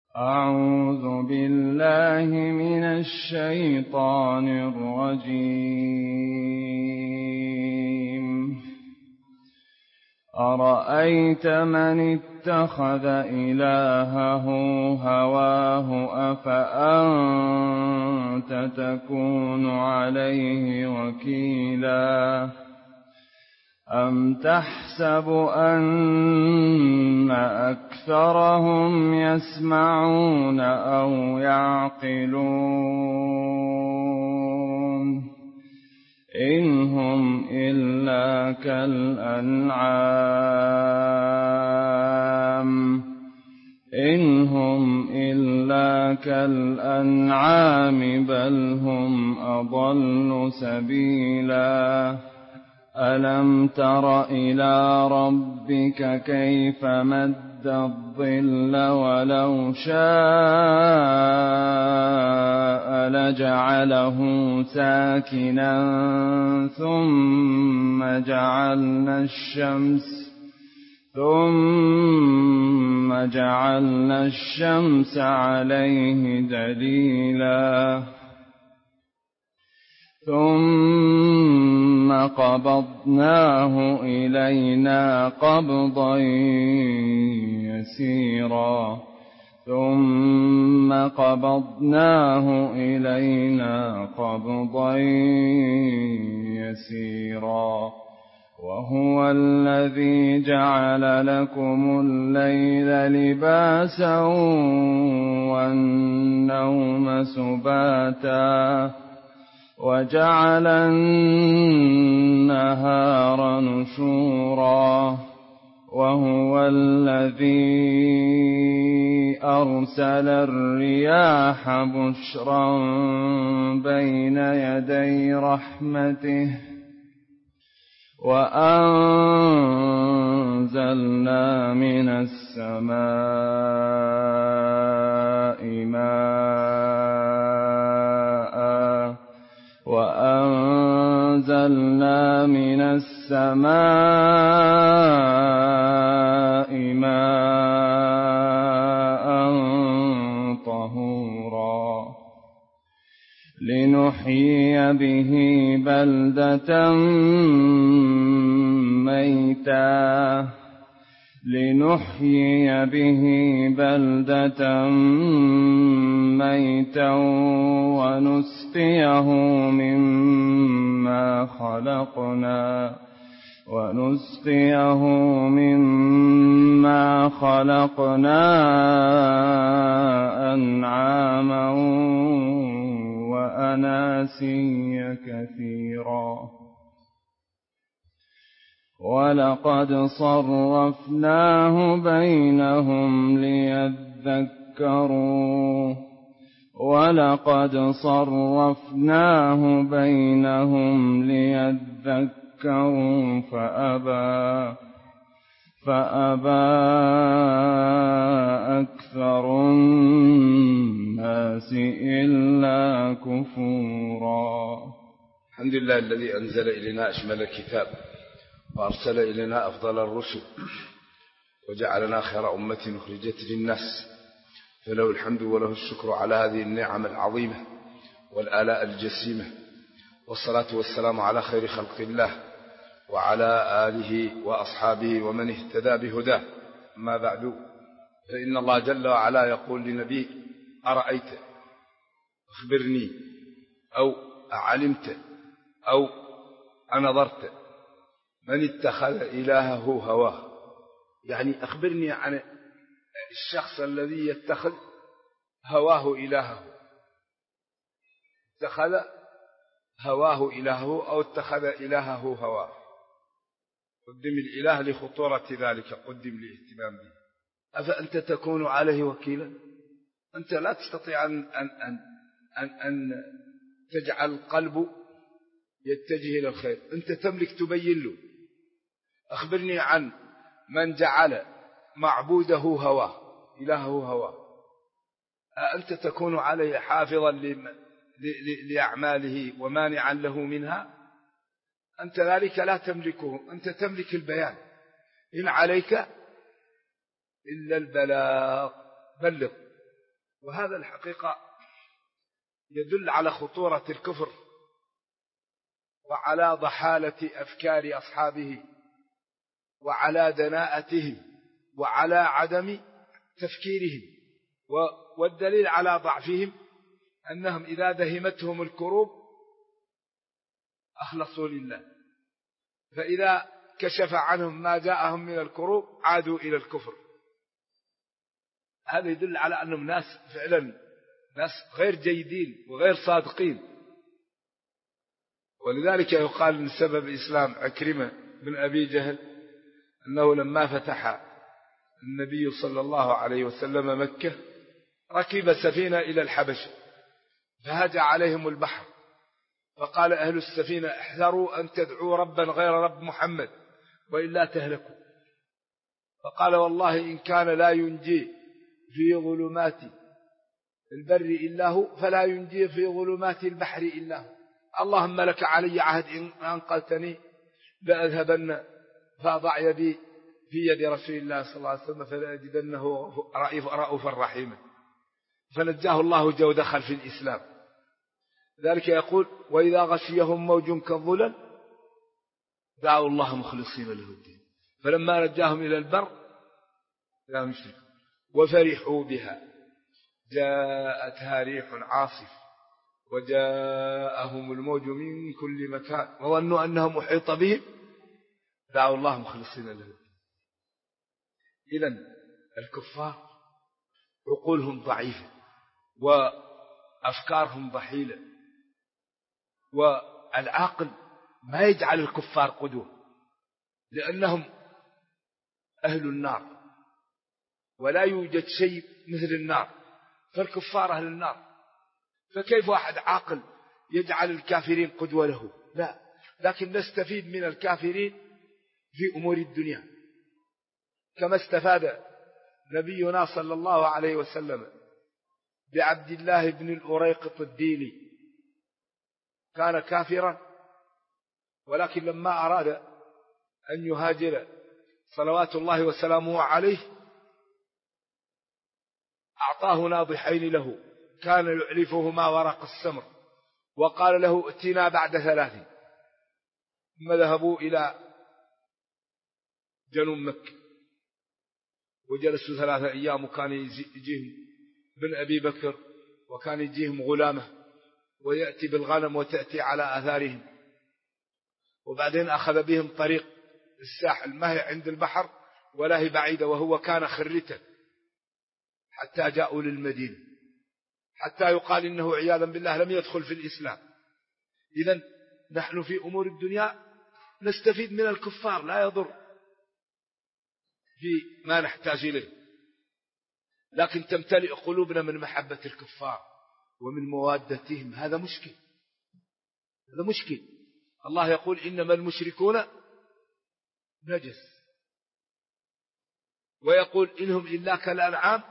أعوذ بالله من الشيطان الرجيم. أرأيت من اتخذ إلهه هواه أفأنت تكون عليه وكيلا أم تحسب أن أكثرهم يسمعون أو يعقلون إن هم إلا كالأنعام بل هم أضل سبيلا ألم تر إلى ربك كيف مد الظل ولو شاء لجعله ساكنا ثم جعلنا الشمس عليه دليلا ثم قبضناه إلينا قبضا يسيرا وهو الذي جعل لكم الليل لباسا والنوم سباتا وجعل النهار نشورا وهو الذي أرسل الرياح بشرا بين يدي رحمته وأنزلنا من السماء ماء طهورا لنحيي به بلدة ميتا ونسقيه مما خلقنا أنعاما وأناسيا كثيرا ولقد صرفناه بينهم ليذكروا فأبى أكثر الناس إلا كفورا. الحمد لله الذي أنزل إلينا أشمل الكتاب وأرسل إلينا أفضل الرسل وجعلنا خير أمة أخرجت للناس، فله الحمد وله الشكر على هذه النعم العظيمة والآلاء الجسيمة، والصلاة والسلام على خير خلق الله وعلى آله وأصحابه ومن اهتدى بهداه. ما بعد، فإن الله جل وعلا يقول لنبيه: أرأيت، أخبرني، أو أعلمت، أو أنظرت من اتخذ إلهه هواه. يعني أخبرني عن الشخص الذي يتخذ هواه إلهه، اتخذ هواه إلهه أو اتخذ إلهه هواه. قدم الإله لخطورة ذلك، قدم لاهتمام به. أفأنت تكون عليه وكيلا؟ أنت لا تستطيع أن تجعل قلبه يتجه إلى الخير، أنت تملك تبين له. أخبرني عن من جعل معبوده هواه، إلهه هواه. أنت تكون عليه حافظا لأعماله ومانعا له منها؟ أنت ذلك لا تملكه، أنت تملك البيان. إن عليك إلا البلاغ، بلغ وهذا الحقيقة يدل على خطورة الكفر وعلى ضحالة أفكار أصحابه وعلى دناءتهم وعلى عدم تفكيرهم، والدليل على ضعفهم أنهم إذا دهمتهم الكروب أخلصوا لله، فإذا كشف عنهم ما جاءهم من الكروب عادوا إلى الكفر. هذا يدل على أنهم ناس فعلا ناس غير جيدين وغير صادقين. ولذلك يقال من سبب إسلام عكرمة بن أبي جهل أنه لما فتح النبي صلى الله عليه وسلم مكة ركب سفينة إلى الحبشة فهاج عليهم البحر، فقال أهل السفينة احذروا أن تدعوا ربا غير رب محمد وإلا تهلكوا. فقال والله إن كان لا ينجي في ظلمات البر إلا هو فلا ينجي في ظلمات البحر إلا هو. اللهم لك علي عهد إن أنقذتني لأذهبن فأضع يدي في يد رسول الله صلى الله عليه وسلم فلأجدنه رؤوفا رحيما، فنجاه الله ودخل في الإسلام. ذلك يقول وإذا غشيهم موج كالظلل دعوا الله مخلصين له الدين فلما نجاهم إلى البر لا يشركون وفرحوا بها جاءتها ريح عاصف وجاءهم الموج من كل مكان وظنوا أنهم محيط بهم دعوا الله مخلصين له الدين. إذن الكفار عقولهم ضعيفة وأفكارهم ضحيلة، والعاقل ما يجعل الكفار قدوة لأنهم أهل النار ولا يوجد شيء مثل النار، فالكفار أهل النار، فكيف واحد عاقل يجعل الكافرين قدوة له؟ لا، لكن نستفيد من الكافرين في أمور الدنيا كما استفاد نبينا صلى الله عليه وسلم بعبد الله بن الأريقط الديلي، كان كافرا ولكن لما أراد أن يهاجر صلوات الله وسلامه عليه أعطاه ناضحين له كان يعرفهما ورق السمر وقال له ائتنا بعد 3، ثم ذهبوا إلى جنوب مكة وجلسوا 3 أيام، وكان يجيهم بن أبي بكر وكان يجيهم غلامه ويأتي بالغنم وتأتي على آثارهم، وبعدين أخذ بهم طريق الساحل ما هي عند البحر ولا هي بعيدة، وهو كان خرتا حتى جاءوا للمدينة، حتى يقال إنه عياذا بالله لم يدخل في الإسلام. إذن نحن في أمور الدنيا نستفيد من الكفار لا يضر في ما نحتاج إليه، لكن تمتلئ قلوبنا من محبة الكفار ومن موادتهم، هذا مشكل، هذا مشكل. الله يقول إنما المشركون نجس، ويقول إنهم إلا كالأنعام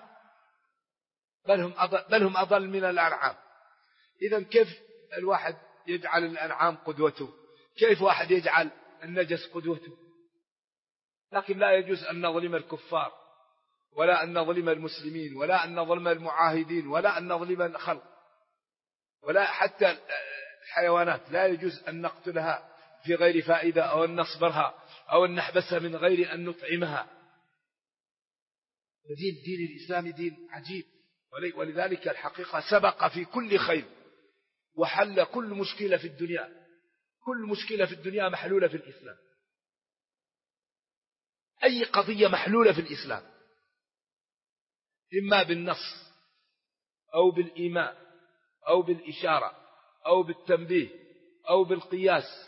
بل هم أضل من الأنعام. إذن كيف الواحد يجعل الأنعام قدوته؟ كيف واحد يجعل النجس قدوته؟ لكن لا يجوز أن نظلم الكفار ولا أن نظلم المسلمين ولا أن نظلم المعاهدين ولا أن نظلم الخلق ولا حتى الحيوانات، لا يجوز أن نقتلها في غير فائدة أو أن نصبرها أو أن نحبسها من غير أن نطعمها. دين الإسلام دين عجيب، ولذلك الحقيقة سبق في كل خير وحل كل مشكلة في الدنيا، كل مشكلة في الدنيا محلولة في الإسلام، أي قضية محلولة في الإسلام، إما بالنص أو بالإيماء أو بالإشارة أو بالتنبيه أو بالقياس،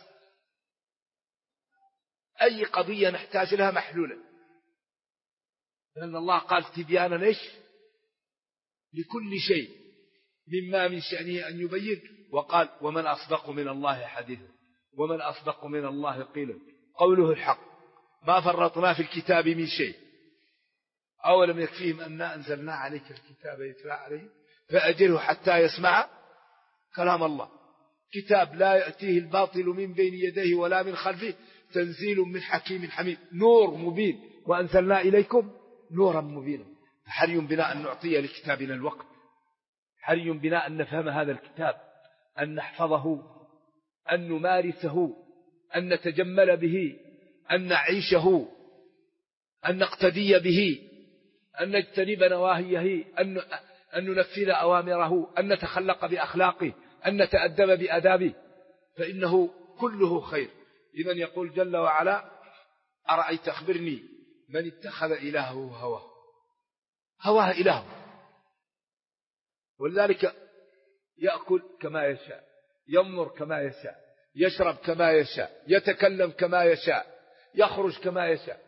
أي قضية نحتاج لها محلولة، لأن الله قال تبيانا إيش لكل شيء مما من شأنه أن يبين، وقال ومن أصدق من الله حديثا ومن أصدق من الله قيلا قوله الحق ما فرطنا في الكتاب من شيء أولم يكفيهم أننا أنزلنا عليك الكتاب يتلى عليه فأجره حتى يسمع كلام الله، كتاب لا يأتيه الباطل من بين يديه ولا من خلفه تنزيل من حكيم حميد، نور مبين وأنزلنا إليكم نورا مبينا، فحري بنا أن نعطي لكتابنا الوقت حري بنا أن نفهم هذا الكتاب، أن نحفظه، أن نمارسه، أن نتجمل به، أن نعيشه، أن نقتدي به، أن نجتنب نواهيه، أن ننفذ أوامره، أن نتخلق بأخلاقه، أن نتأدب بأدابه، فإنه كله خير. لمن يقول جل وعلا: أرأيت أخبرني من اتخذ إلهه هواه. هواه إلهه، ولذلك يأكل كما يشاء، ينظر كما يشاء، يشرب كما يشاء، يتكلم كما يشاء، يخرج كما يشاء.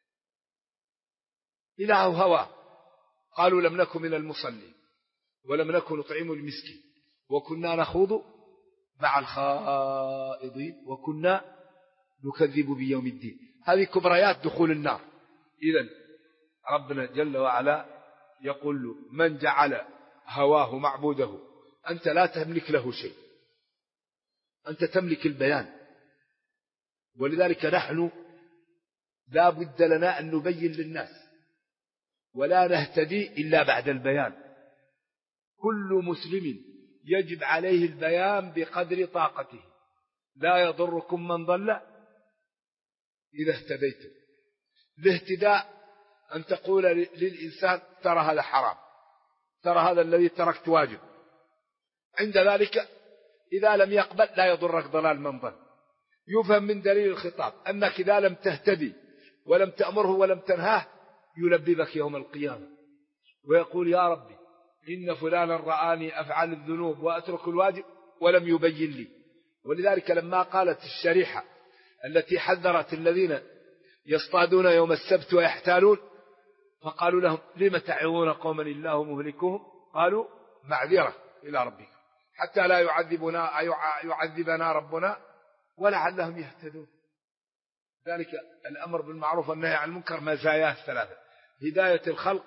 إلهه هواه. قالوا: لم نكن من المصلين ولم نكن نطعم المسكين وكنا نخوض مع الخائضين وكنا نكذب بيوم الدين. هذه كبريات دخول النار. إذن ربنا جل وعلا يقول له: من جعل هواه معبوده، أنت لا تملك له شيء، أنت تملك البيان. ولذلك نحن لا بد لنا أن نبين للناس، ولا نهتدي إلا بعد البيان. كل مسلم يجب عليه البيان بقدر طاقته. لا يضركم من ضل إذا اهتديتم. الاهتداء أن تقول للإنسان: ترى هذا حرام، ترى هذا الذي تركت واجب. عند ذلك إذا لم يقبل لا يضرك ضلال من ضل. يفهم من دليل الخطاب أنك إذا لم تهتدي ولم تأمره ولم تنهاه يلبي بك يوم القيامة ويقول: يا ربي إن فلانا رآني أفعل الذنوب وأترك الواجب ولم يبين لي. ولذلك لما قالت الشريحة التي حذرت الذين يصطادون يوم السبت ويحتالون، فقالوا لهم: لم تعظون قوما الله مهلكهم؟ قالوا: معذرة إلى ربكم حتى لا يعذبنا ربنا ولعلهم يهتدون. ذلك الأمر بالمعروف والنهي عن المنكر مزاياه ثلاثة: هداية الخلق،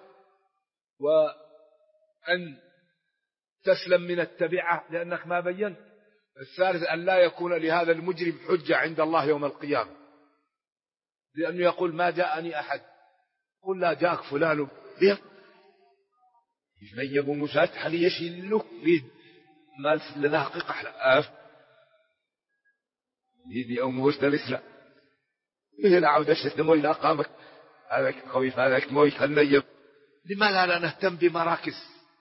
وأن تسلم من التبعة لأنك ما بينت. الثالث أن لا يكون لهذا المجرم حجة عند الله يوم القيامة، لأنه يقول: ما جاءني أحد. قل: لا جاءك فلان ليه من يبو مسات حلي يشيلك بيد ما لنا حقيقة حلقاف يدي أو موسى الإسلام إذن عودة شتم إلى قامك هذاك خويف هذاك موي خلنا. لماذا لا نهتم بمراكز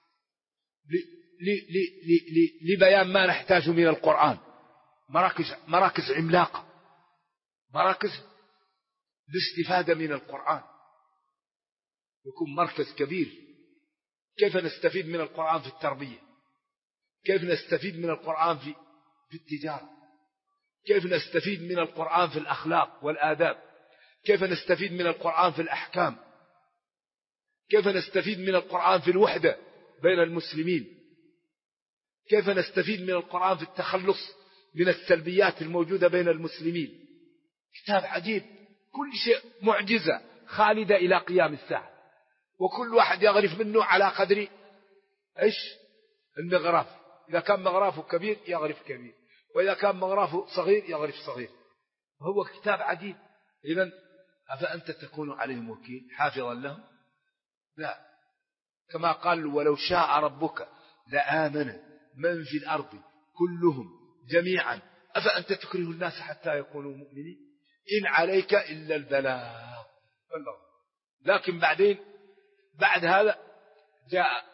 لبيان ما نحتاج من القرآن؟ مراكز عملاقة، مراكز لاستفادة من القرآن، يكون مركز كبير. كيف نستفيد من القرآن في التربية؟ كيف نستفيد من القرآن في التجارة؟ كيف نستفيد من القرآن في الأخلاق والآداب؟ كيف نستفيد من القرآن في الأحكام؟ كيف نستفيد من القرآن في الوحدة بين المسلمين؟ كيف نستفيد من القرآن في التخلص من السلبيات الموجودة بين المسلمين؟ كتاب عجيب، كل شيء معجزة خالدة إلى قيام الساعة، وكل واحد يغرف منه على قدر إيش المغراف. إذا كان مغرافه كبير يغرف كبير، وإذا كان مغرافه صغير يغرف صغير. وهو كتاب عجيب. إذن أفأنت تكون عليهم وكيل حافظا لهم؟ لا، كما قال: ولو شاء ربك لآمن من في الأرض كلهم جميعا أفأنت تكره الناس حتى يكونوا مؤمنين إن عليك إلا البلاغ. لكن بعد هذا جاء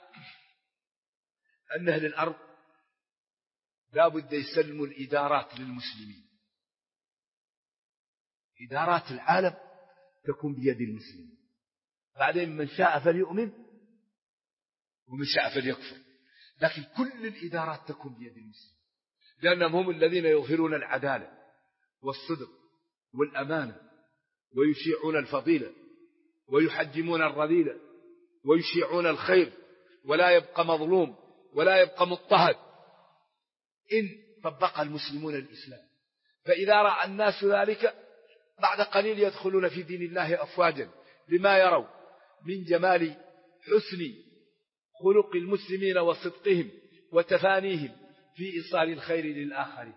أن أهل الأرض لا بد يسلموا الإدارات للمسلمين. إدارات العالم تكون بيد المسلمين. بعدين من شاء فليؤمن ومن شاء فليكفر، لكن كل الإدارات تكون بيد المسلمين، لأنهم هم الذين يظهرون العدالة والصدق والأمانة، ويشيعون الفضيلة ويحجمون الرذيلة ويشيعون الخير، ولا يبقى مظلوم ولا يبقى مضطهد إن طبق المسلمون الإسلام. فإذا رأى الناس ذلك بعد قليل يدخلون في دين الله أفواجا لما يروا من جمال حسن خلق المسلمين وصدقهم وتفانيهم في إيصال الخير للآخرين.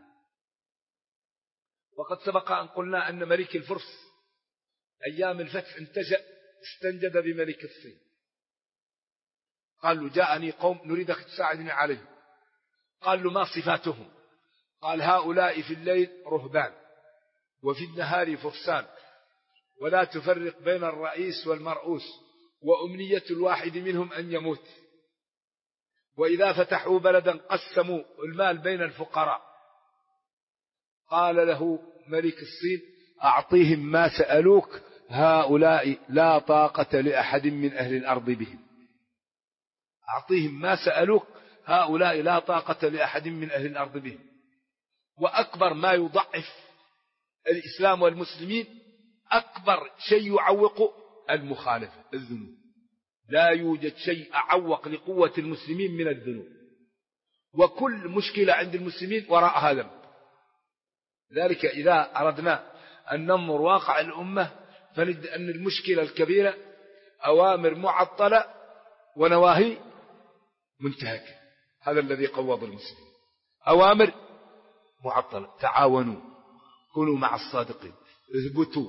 وقد سبق أن قلنا أن ملك الفرس أيام الفتح استنجد بملك الصين، قال له جاءني قوم نريدك تساعدني عليهم. قال له ما صفاتهم؟ قال هؤلاء في الليل رهبان وفي النهار فرسان ولا تفرق بين الرئيس والمرؤوس وأمنية الواحد منهم أن يموت، وإذا فتحوا بلدا قسموا المال بين الفقراء. قال له ملك الصين أعطيهم ما سألوك، هؤلاء لا طاقة لأحد من أهل الأرض بهم. أعطيهم ما سألوك، هؤلاء لا طاقة لأحد من أهل الأرض بهم. وأكبر ما يضعف الإسلام والمسلمين، أكبر شيء يعوق المخالفة، الذنوب. لا يوجد شيء أعوق لقوة المسلمين من الذنوب، وكل مشكلة عند المسلمين وراءها ذنب. ذلك إذا أردنا أن ننظر واقع الأمة فنجد أن المشكلة الكبيرة أوامر معطلة ونواهي منتهكة. هذا الذي قوض المسلمين، أوامر معطلة. تعاونوا، كونوا مع الصادقين، اثبتوا،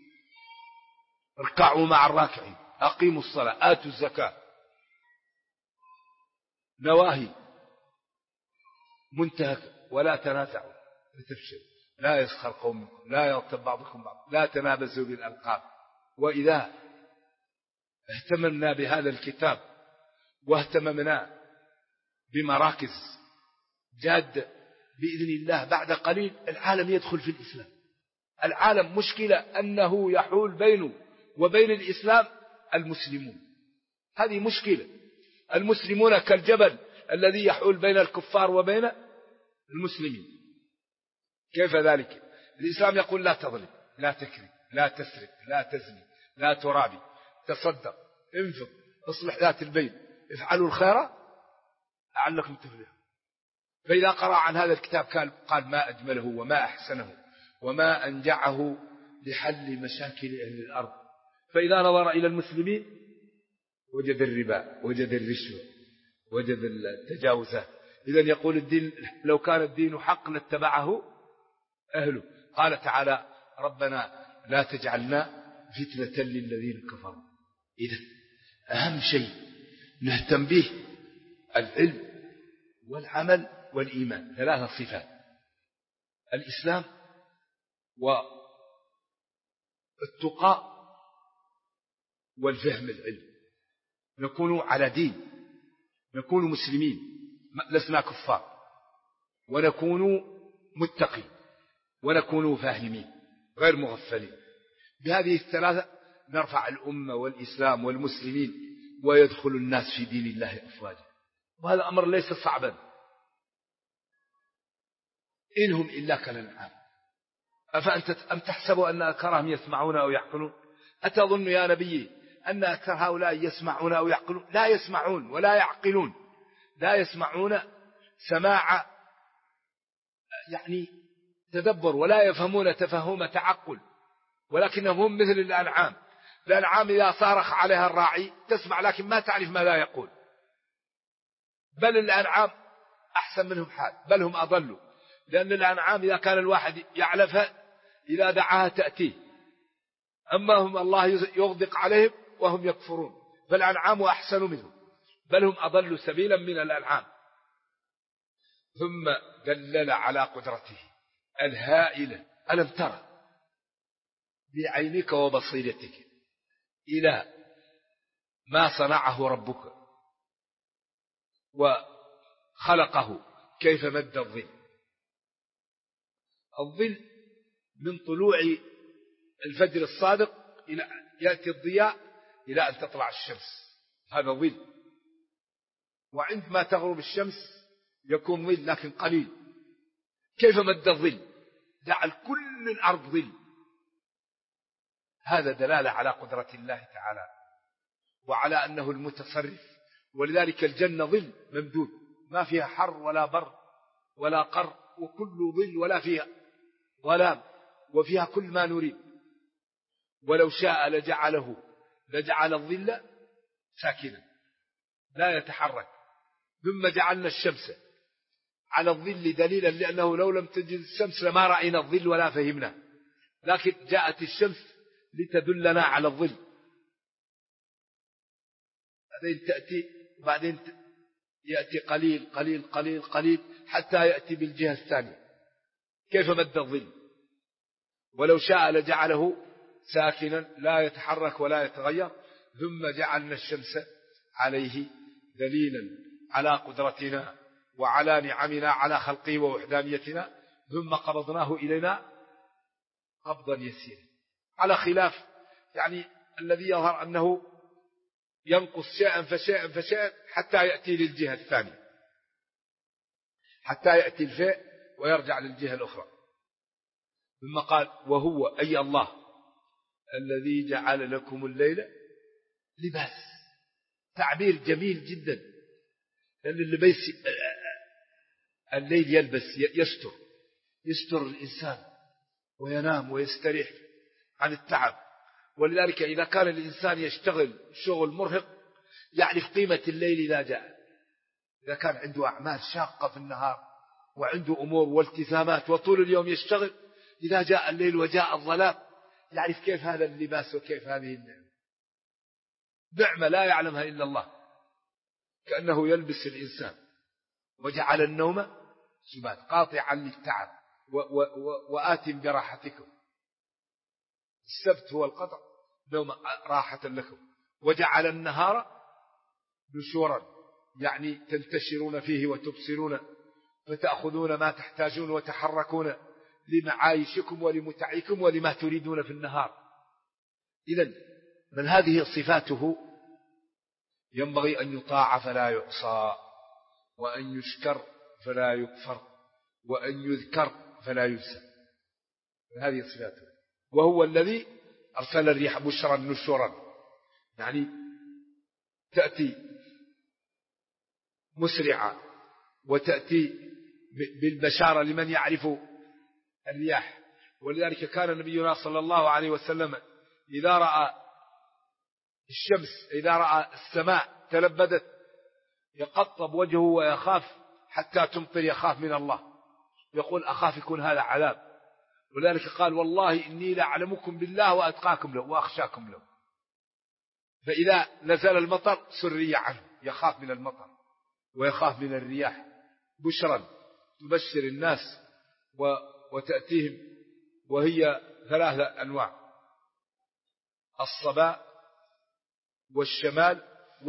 اركعوا مع الراكعين، أقيموا الصلاة، آتوا الزكاة. نواهي منتهكة. ولا تنازعوا فتفشلوا، لا يسخر قوم منكم، لا يغتب بعضكم بعض، لا تنابزوا بالألقاب. وإذا اهتممنا بهذا الكتاب واهتممنا بمراكز جادة بإذن الله بعد قليل العالم يدخل في الإسلام. العالم مشكلة أنه يحول بينه وبين الإسلام المسلمون، هذه مشكلة. المسلمون كالجبل الذي يحول بين الكفار وبين المسلمين. كيف ذلك؟ الإسلام يقول لا تظلم، لا تكذب، لا تسرق، لا تزني، لا ترابي، تصدق، انفق، اصلح ذات البين، افعلوا الخير لعلكم تفلحون. فإذا قرأ عن هذا الكتاب قال ما أجمله وما أحسنه وما أنجعه لحل مشاكل أهل الأرض. فإذا نظر إلى المسلمين وجد الربا، وجد الرشوة، وجد التجاوزات. إذن يقول الدين لو كان الدين حق لاتبعه أهله. قال تعالى ربنا لا تجعلنا فتنة للذين كفروا. إذن أهم شيء نهتم به العلم والعمل والإيمان، ثلاثة صفات: الإسلام والتقى والفهم العلم. نكون على دين، نكون مسلمين لسنا كفار، ونكون متقين، ونكون فاهمين غير مغفلين. بهذه الثلاثة نرفع الأمة والإسلام والمسلمين، ويدخل الناس في دين الله أفواجا. وهذا أمر ليس صعبا. إنهم إلا كالأنعام. أفأنت أم تحسب أن أكثرهم يسمعون أو يعقلون؟ أتظن يا نبي أن أكثر هؤلاء يسمعون أو يعقلون؟ لا يسمعون ولا يعقلون. لا يسمعون سماع يعني تدبر، ولا يفهمون تفهم تعقل، ولكنهم هم مثل الأنعام. الأنعام إذا صارخ عليها الراعي تسمع لكن ما تعرف ما لا يقول. بل الأنعام أحسن منهم حال، بل هم أضلوا. لأن الأنعام إذا كان الواحد يعلفها إذا دعاها تأتيه، أما هم الله يغدق عليهم وهم يكفرون. فالأنعام أحسن منهم، بل هم أضلوا سبيلا من الأنعام. ثم دلل على قدرته الهائلة. ألم ترى بعينك وبصيرتك إلى ما صنعه ربك وخلقه كيف مد الظل. الظل من طلوع الفجر الصادق إلى يأتي الضياء إلى أن تطلع الشمس، هذا ظل. وعندما تغرب الشمس يكون ظل لكن قليل. كيف مد الظل؟ جعل كل الأرض ظل. هذا دلالة على قدرة الله تعالى وعلى أنه المتصرف. ولذلك الجنة ظل ممدود، ما فيها حر ولا بر ولا قر، وكل ظل ولا فيها ظلام، وفيها كل ما نريد. ولو شاء لجعل الظل ساكنا لا يتحرك. ثم جعلنا الشمس على الظل دليلا، لأنه لو لم تجد الشمس لما رأينا الظل ولا فهمنا، لكن جاءت الشمس لتدلنا على الظل. هذه تأتي وبعدين يأتي قليل قليل قليل قليل حتى يأتي بالجهة الثانية. كيف مد الظل؟ ولو شاء لجعله ساكنا لا يتحرك ولا يتغير، ثم جعلنا الشمس عليه دليلا على قدرتنا وعلى نعمنا على خلقه ووحدانيتنا، ثم قبضناه إلينا قبضا يسيرا، على خلاف يعني الذي يظهر أنه ينقص شيئا فشيئا فشيئا حتى يأتي للجهة الثانية، حتى يأتي الفاء ويرجع للجهة الأخرى. ثم قال وهو أي الله الذي جعل لكم الليل لباس. تعبير جميل جدا، لأن الليل يلبس يستر الإنسان وينام ويستريح عن التعب. ولذلك إذا كان الإنسان يشتغل شغل مرهق يعرف قيمة الليل إذا جاء. إذا كان عنده أعمال شاقة في النهار وعنده أمور والتزامات وطول اليوم يشتغل، إذا جاء الليل وجاء الظلام يعرف كيف هذا اللباس وكيف هذه النعمة. نعمة لا يعلمها إلا الله، كأنه يلبس الإنسان. وجعل النوم سبات قاطعا للتعب وآت براحتكم. السبت هو القطع، نوم راحة لكم. وجعل النهار نشورا، يعني تنتشرون فيه وتبصرون فتأخذون ما تحتاجون وتحركون لمعايشكم ولمتعيكم ولما تريدون في النهار. إذن من هذه صفاته ينبغي أن يطاع فلا يعصى، وأن يشكر فلا يكفر، وأن يذكر فلا ينسى. هذه صفاته. وهو الذي أرسل الريح بشرا نشورا، يعني تأتي مسرعة وتأتي بالبشارة لمن يعرف الرياح. ولذلك كان نبينا صلى الله عليه وسلم إذا رأى الشمس، إذا رأى السماء تلبدت يقطب وجهه ويخاف حتى تمطر، يخاف من الله، يقول أخاف يكون هذا عذاب. ولذلك قال والله إني لأعلمكم بالله وأتقاكم له وأخشاكم له. فإذا نزل المطر سري عنه، يخاف من المطر ويخاف من الرياح. بشرا تبشر الناس وتأتيهم، وهي ثلاثة أنواع: الصباء والشمال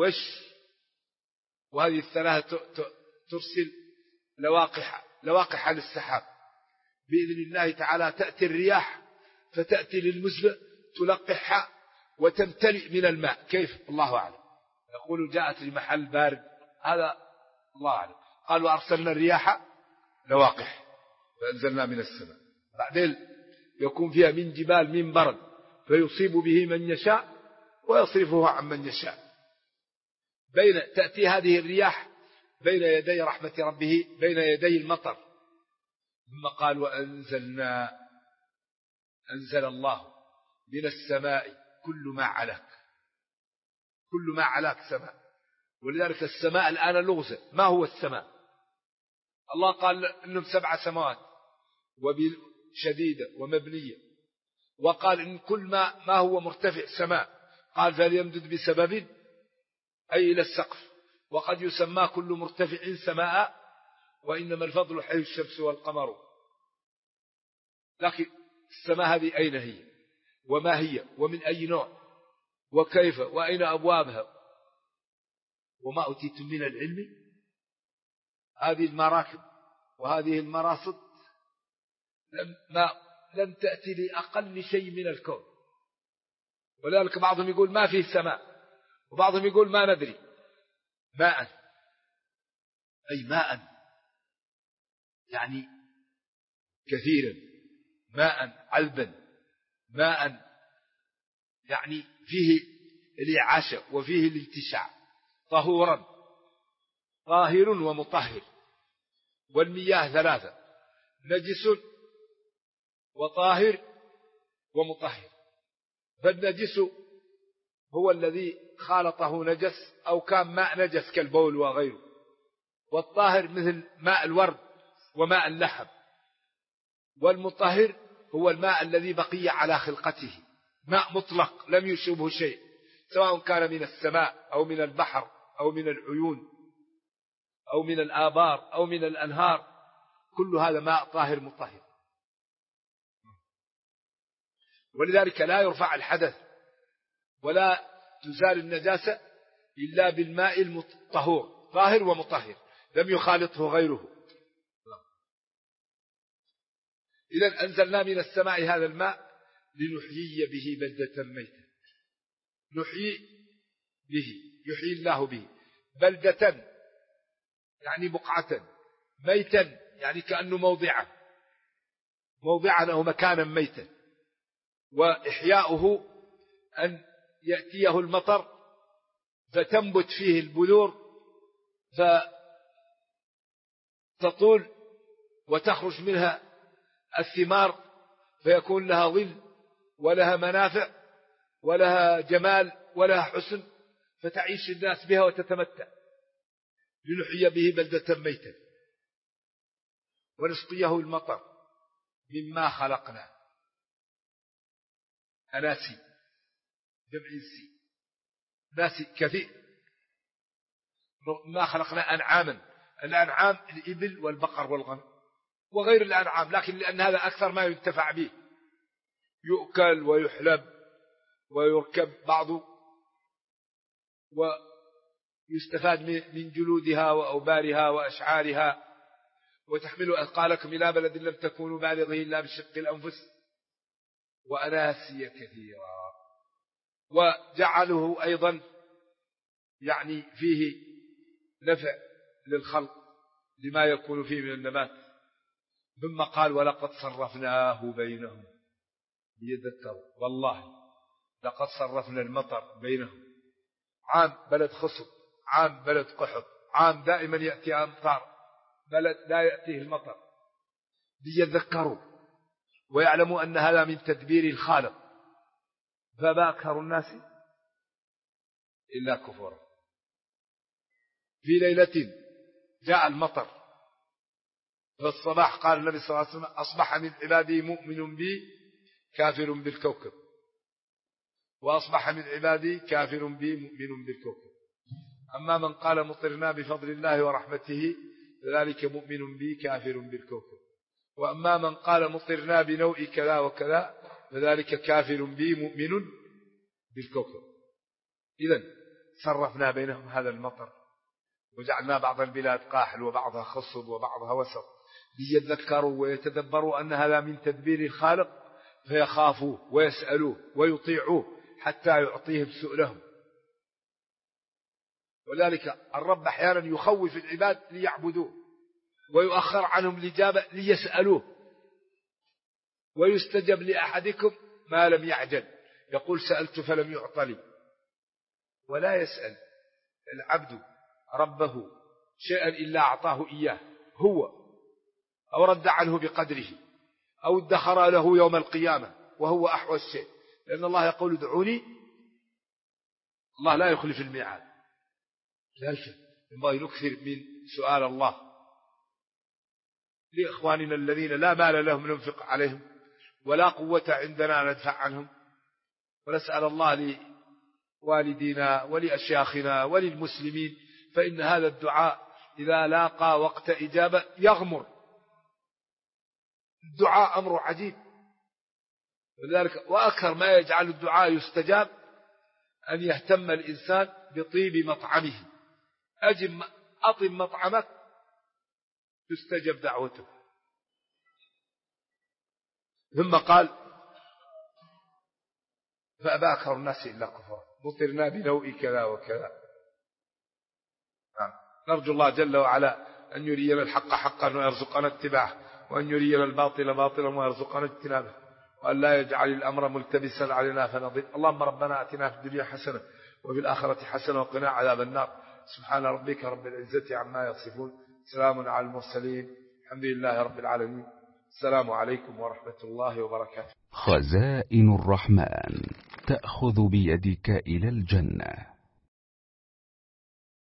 وهذه الثلاثة ترسل لواقح للسحاب بإذن الله تعالى. تأتي الرياح فتأتي للمزبع تلقحها وتمتلئ من الماء. كيف؟ الله أعلم. يقول جاءت لمحل بارد، هذا الله أعلم. قال وأرسلنا الرياح لواقح فأنزلنا من السماء. بعدين يكون فيها من جبال من برد فيصيب به من يشاء ويصرفه عن من يشاء. تأتي هذه الرياح بين يدي رحمة ربه، بين يدي المطر. ثم قال أنزل الله من السماء كل ما علاك سماء. ولذلك السماء الآن لغزة. ما هو السماء؟ الله قال إنهم 7 سماوات شديدة ومبنية، وقال إن كل ما هو مرتفع سماء، قال فليمدد بسبب أي إلى السقف. وقد يسمى كل مرتفع سماء، وإنما الفضل حي الشمس والقمر. لكن السماء هذه أين هي وما هي ومن أي نوع وكيف وأين أبوابها؟ وما أوتيتم من العلم. هذه المراكب وهذه المراصد لم تأتي لأقل شيء من الكون. ولذلك بعضهم يقول ما فيه سماء، وبعضهم يقول ما ندري. ماء، أي ماء يعني كثيرا، ماء علبا، ماء يعني فيه الإعاشة وفيه الانتشاع، طهورا، طاهر ومطهر. والمياه 3: نجس وطاهر ومطهر. فالنجس هو الذي خالطه نجس أو كان ماء نجس كالبول وغيره. والطاهر مثل ماء الورد وماء اللحم. والمطهر هو الماء الذي بقي على خلقته، ماء مطلق لم يشبه شيء، سواء كان من السماء أو من البحر أو من العيون أو من الآبار أو من الأنهار، كل هذا ماء طاهر مطهر. ولذلك لا يرفع الحدث ولا تزال النجاسة إلا بالماء الطهور، طاهر ومطهر لم يخالطه غيره. إذن أنزلنا من السماء هذا الماء لنحيي به بلدة ميتة. يحيي الله به بلدة يعني بقعة، ميتا يعني كأنه موضعا أو مكانا ميتا. وإحياؤه أن يأتيه المطر فتنبت فيه البذور فتطول وتخرج منها الثمار فيكون لها ظل ولها منافع ولها جمال ولها حسن، فتعيش الناس بها وتتمتع. لنحيي به بلدة ميتا ونسقيه المطر مما خلقنا. أناسي جمع السي، ناسي كثير. ما خلقنا أنعاما، الأنعام الإبل والبقر والغنم وغير الأنعام، لكن لأن هذا أكثر ما ينتفع به، يؤكل ويحلب ويركب بعضه ويستفاد من جلودها وأوبارها وأشعارها، وتحملوا أثقالكم إلى بلد لم تكونوا بالغه إلا بشق الأنفس، وأناسي كثيرا. وجعله أيضا يعني فيه نفع للخلق لما يكون فيه من النبات. ثم قال ولقد صرفناه بينهم ليذكروا. والله لقد صرفنا المطر بينهم، عام بلد خصب، عام بلد قحط، عام دائما يأتي أمطار، بلد لا يأتيه المطر، ليذكروا ويعلموا أن هذا من تدبير الخالق. فما أكثر الناس إلا كفورا. في ليلة جاء المطر، فالصباح قال النبي صلى الله عليه وسلم أصبح من عبادي مؤمن بي كافر بالكوكب، وأصبح من عبادي كافر بي مؤمن بالكوكب. أما من قال مطرنا بفضل الله ورحمته فذلك مؤمن بي كافر بالكوكب، وأما من قال مطرنا بنوء كذا وكذا فذلك كافر بي مؤمن بالكوكب. إذن صرفنا بينهم هذا المطر وجعلنا بعض البلاد قاحل وبعضها خصب وبعضها وسط، ليذكروا ويتدبروا أن هذا من تدبير الخالق، فيخافوه ويسألوه ويطيعوه حتى يعطيهم سؤلهم. ولذلك الرب أحيانا يخوف العباد ليعبدوه، ويؤخر عنهم الإجابة ليسألوه. ويستجب لأحدكم ما لم يعجل، يقول سألت فلم يعط لي. ولا يسأل العبد ربه شيئا إلا أعطاه إياه هو، أو رد عنه بقدره، أو ادخر له يوم القيامة وهو أحوى الشيء. لأن الله يقول ادعوني، الله لا يخلف الميعاد. لذلك ينبغي نكثر من سؤال الله لإخواننا الذين لا مال لهم ننفق عليهم ولا قوة عندنا ندفع عنهم، ونسأل الله لوالدينا ولأشياخنا وللمسلمين، فإن هذا الدعاء إذا لاقى وقت إجابة يغمر. الدعاء أمر عجيب، ولذلك وأكثر ما يجعل الدعاء يستجاب أن يهتم الإنسان بطيب مطعمه. أطب مطعمك تستجب دعوته. ثم قال فأبى أكثر الناس إلا كفرا مطرنا بنوء كذا وكذا. نرجو الله جل وعلا أن يرينا الحق حقا ويرزقنا اتباعه، وأن يرينا الباطل باطلا ويرزقنا اجتنابه، وأن لا يجعل الأمر ملتبسا علينا فنضل. اللهم ربنا أتنا في الدنيا حسنة وفي الآخرة حسنة وقنا عذاب النار. سبحان ربك رب العزة عما يصفون، سلام على المرسلين، الحمد لله رب العالمين. السلام عليكم ورحمة الله وبركاته. خزائن الرحمن تأخذ بيدك إلى الجنة.